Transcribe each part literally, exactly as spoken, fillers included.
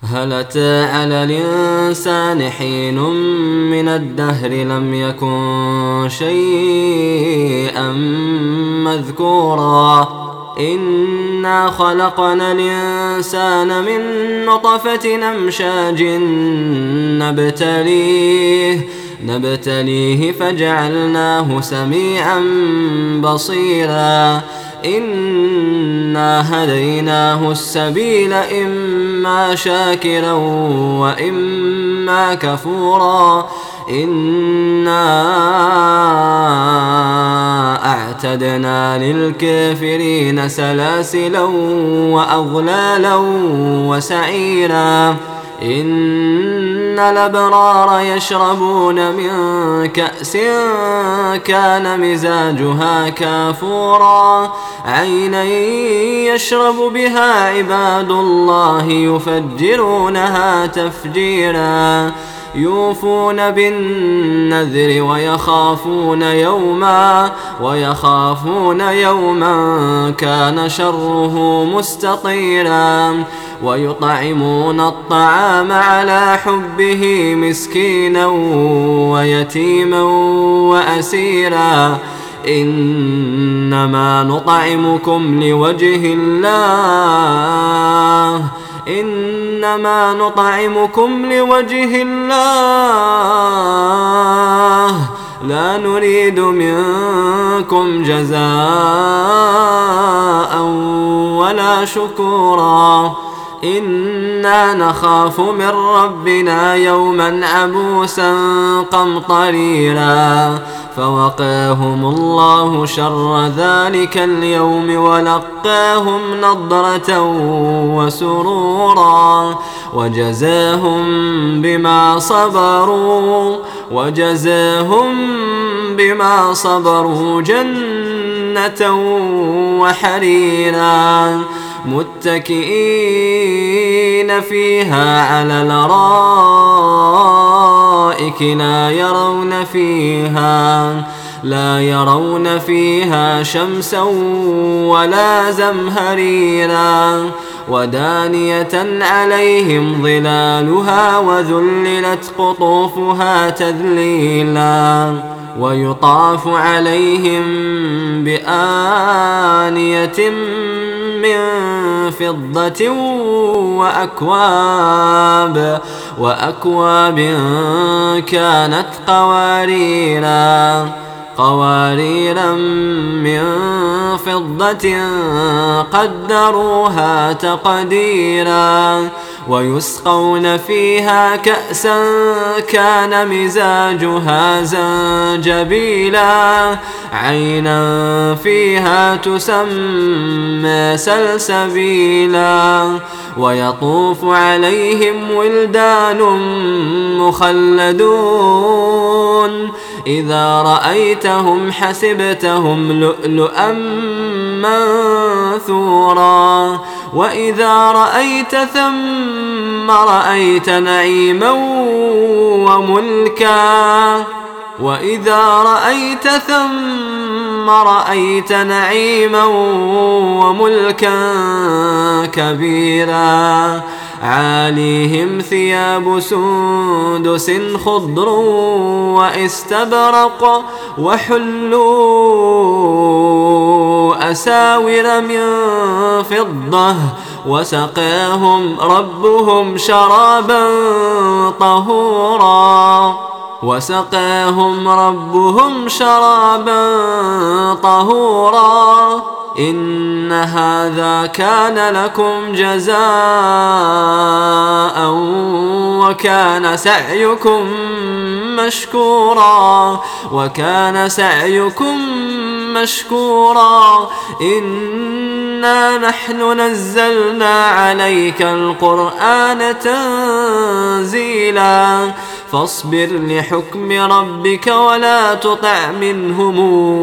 هل أتى على الإنسان حين من الدهر لم يكن شيئا مذكورا إنا خلقنا الإنسان من نطفة أمشاج نبتليه نبتليه فجعلناه سميعا بصيرا إنا هديناه السبيل إما شاكرا وإما كفورا إنا أعتدنا للكافرين سلاسلا وأغلالا وسعيرا إن الأبرار يشربون من كأس كان مزاجها كافورا عينا يشرب بها عباد الله يفجرونها تفجيرا يوفون بالنذر ويخافون يوما ويخافون يوما كان شره مستطيرا ويطعمون الطعام على حبه مسكينا ويتيما وأسيرا إنما نطعمكم لوجه الله إنما نطعمكم لوجه الله لا نريد منكم جزاء ولا شكورا إنا نخاف من ربنا يوما عبوسا قمطريرا فوقاهم الله شر ذلك اليوم ولقاهم نضرة وسرورا وجزاهم بما صبروا وجزاهم بما صبروا جنة وحريرا متكئين فيها على الأرائك لا يرون فيها لا يرون فيها شمسا ولا زمهريرا ودانية عليهم ظلالها وذللت قطوفها تذليلا ويطاف عليهم بآنية من فضة وأكواب وأكواب كانت قواريرا قواريرا من فضة قدروها تقديرا ويسقون فيها كأسا كان مزاجها زنجبيلا عينا فيها تسمى سلسبيلا ويطوف عليهم ولدان مخلدون إذا رأيتهم حسبتهم لؤلؤا منثورا وإذا رأيت ثم رأيت نعيما وملكا وإذا رأيت ثم رأيت نعيما وملكا كبيرا عاليهم ثياب سندس خضر واستبرق وحلوا أساور من فضة وسقاهم ربهم شرابا طهورا وسقاهم ربهم شرابا طهورا إن هذا كان لكم جزاء وكان سعيكم مشكورا وكان سعيكم مشكورا إنا نحن نزلنا عليك القرآن تنزيلا فاصبر لحكم ربك ولا تطع منهم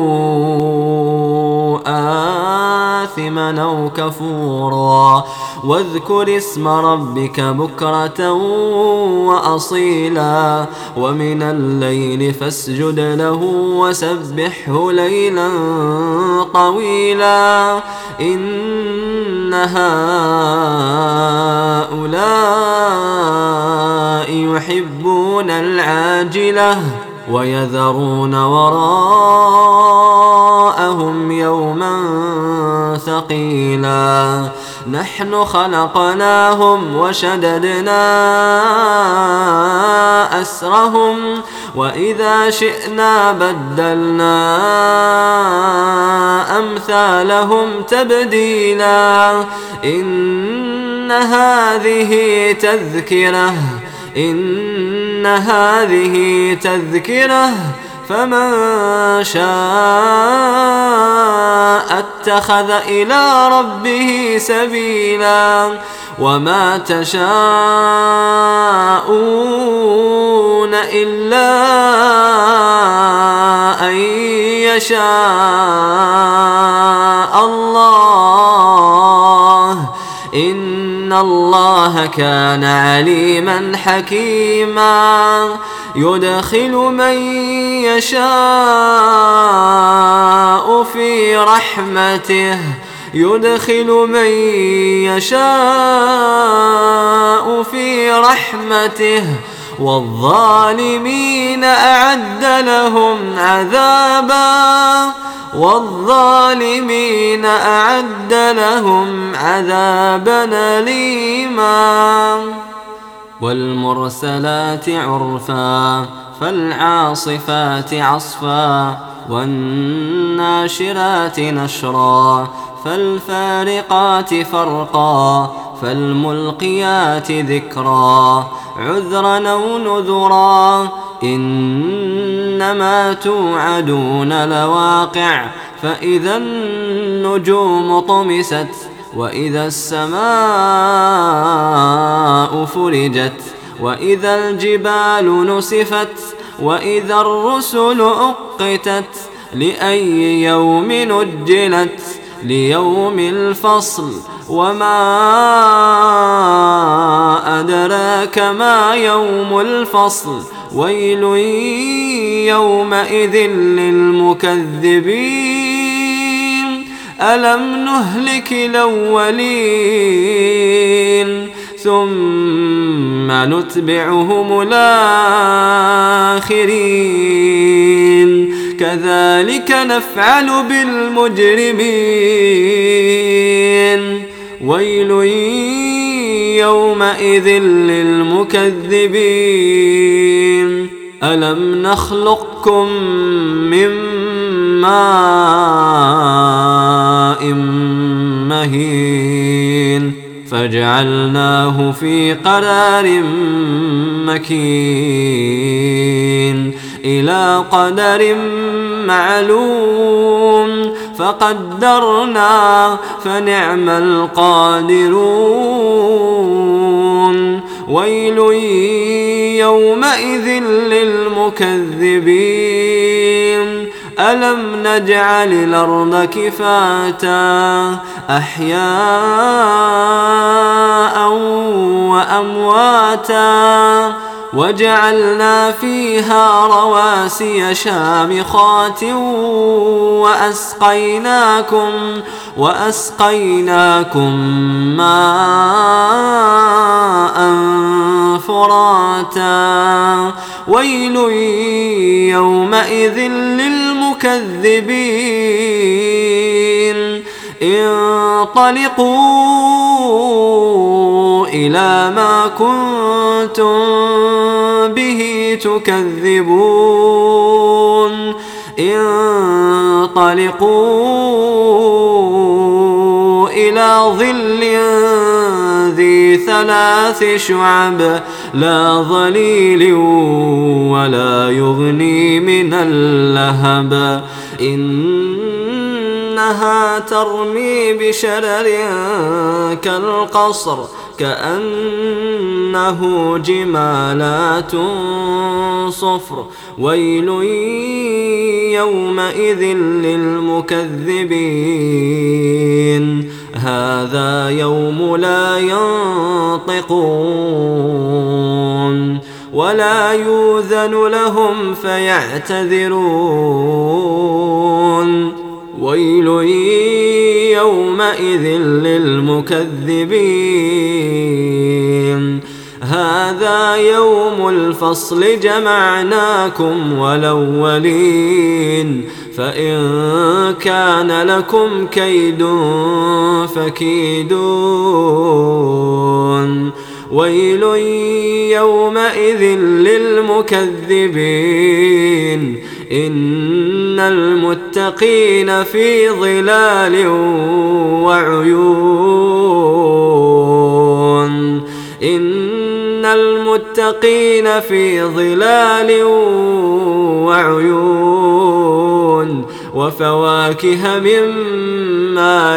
آثما أو كفورا واذكر اسم ربك بكرة وأصيلا ومن الليل فاسجد له وسبحه ليلا طويلا إن هؤلاء يحبون العاجلة ويذرون وراءهم يوما ثقيلا نحن خلقناهم وشددنا أسرهم وإذا شئنا بدلنا أمثالهم تبديلا إن هذه تذكرة إن هذه تذكرة فمن شاء اتخذ إلى ربه سبيلا وما تشاءون إلا أن يشاء الله إن الله كان عليما حكيما يدخل من يشاء في رحمته يدخل من يشاء في رحمته والظالمين أعد لهم عذابا والظالمين أعد لهم عذابا أليما والمرسلات عرفا فالعاصفات عصفا والناشرات نشرا فالفارقات فرقا فالملقيات ذكرا عذرا أو نذرا إنما توعدون لواقع فإذا النجوم طمست وإذا السماء فرجت وإذا الجبال نسفت وإذا الرسل أقتت لأي يوم نجلت ليوم الفصل وما أدراك ما يوم الفصل ويل يومئذ للمكذبين ألم نهلك الأولين ثم نتبعهم الآخرين كذلك نفعل بالمجرمين ويل يومئذ للمكذبين ألم نخلقكم من ماء مهين فجعلناه في قرار مكين إلى قدر معلوم فقدرنا فنعم القادرون ويل يومئذ للمكذبين ألم نجعل الأرض كفاتا أحياء وأمواتا وجعلنا فيها رواسي شامخات وأسقيناكم وأسقيناكم ماء فراتا ويل يومئذ للمكذبين انطلقوا إلى ما كنتم به تكذبون انطلقوا إلى ظل ذي ثلاث شعب لا ظليل ولا يغني من اللهب إنها ترمي بشرر كالقصر كأنه جمالات صفر ويل يومئذ للمكذبين هذا يوم لا ينطقون ولا يؤذن لهم فيعتذرون ويل يومئذ للمكذبين هذا يوم الفصل جمعناكم والأولين فإن كان لكم كيد فكيدون ويل يومئذ للمكذبين إن المتقين في ظلال وعيون إن المتقين في ظلال وعيون وفواكه مما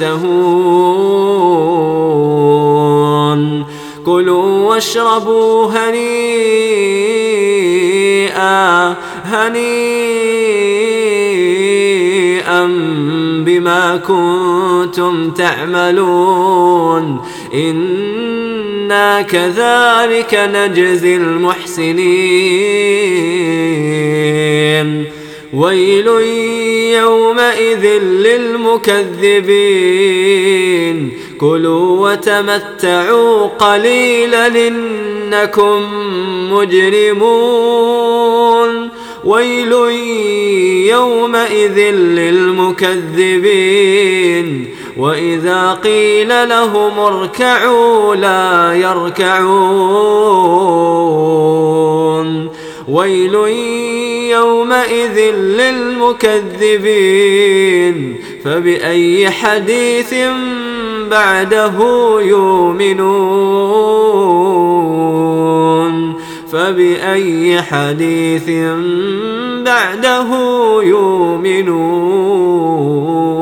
يشتهون كلوا واشربوا هنيئا هنيئا بما كنتم تعملون إنا كذلك نجزي المحسنين ويل يومئذ للمكذبين كلوا وتمتعوا قليلا إنكم مجرمون ويل يومئذ للمكذبين وإذا قيل لهم اركعوا لا يركعون ويل يومئذ للمكذبين فبأي حديث بعده يؤمنون فبأي حديث بعده يؤمنون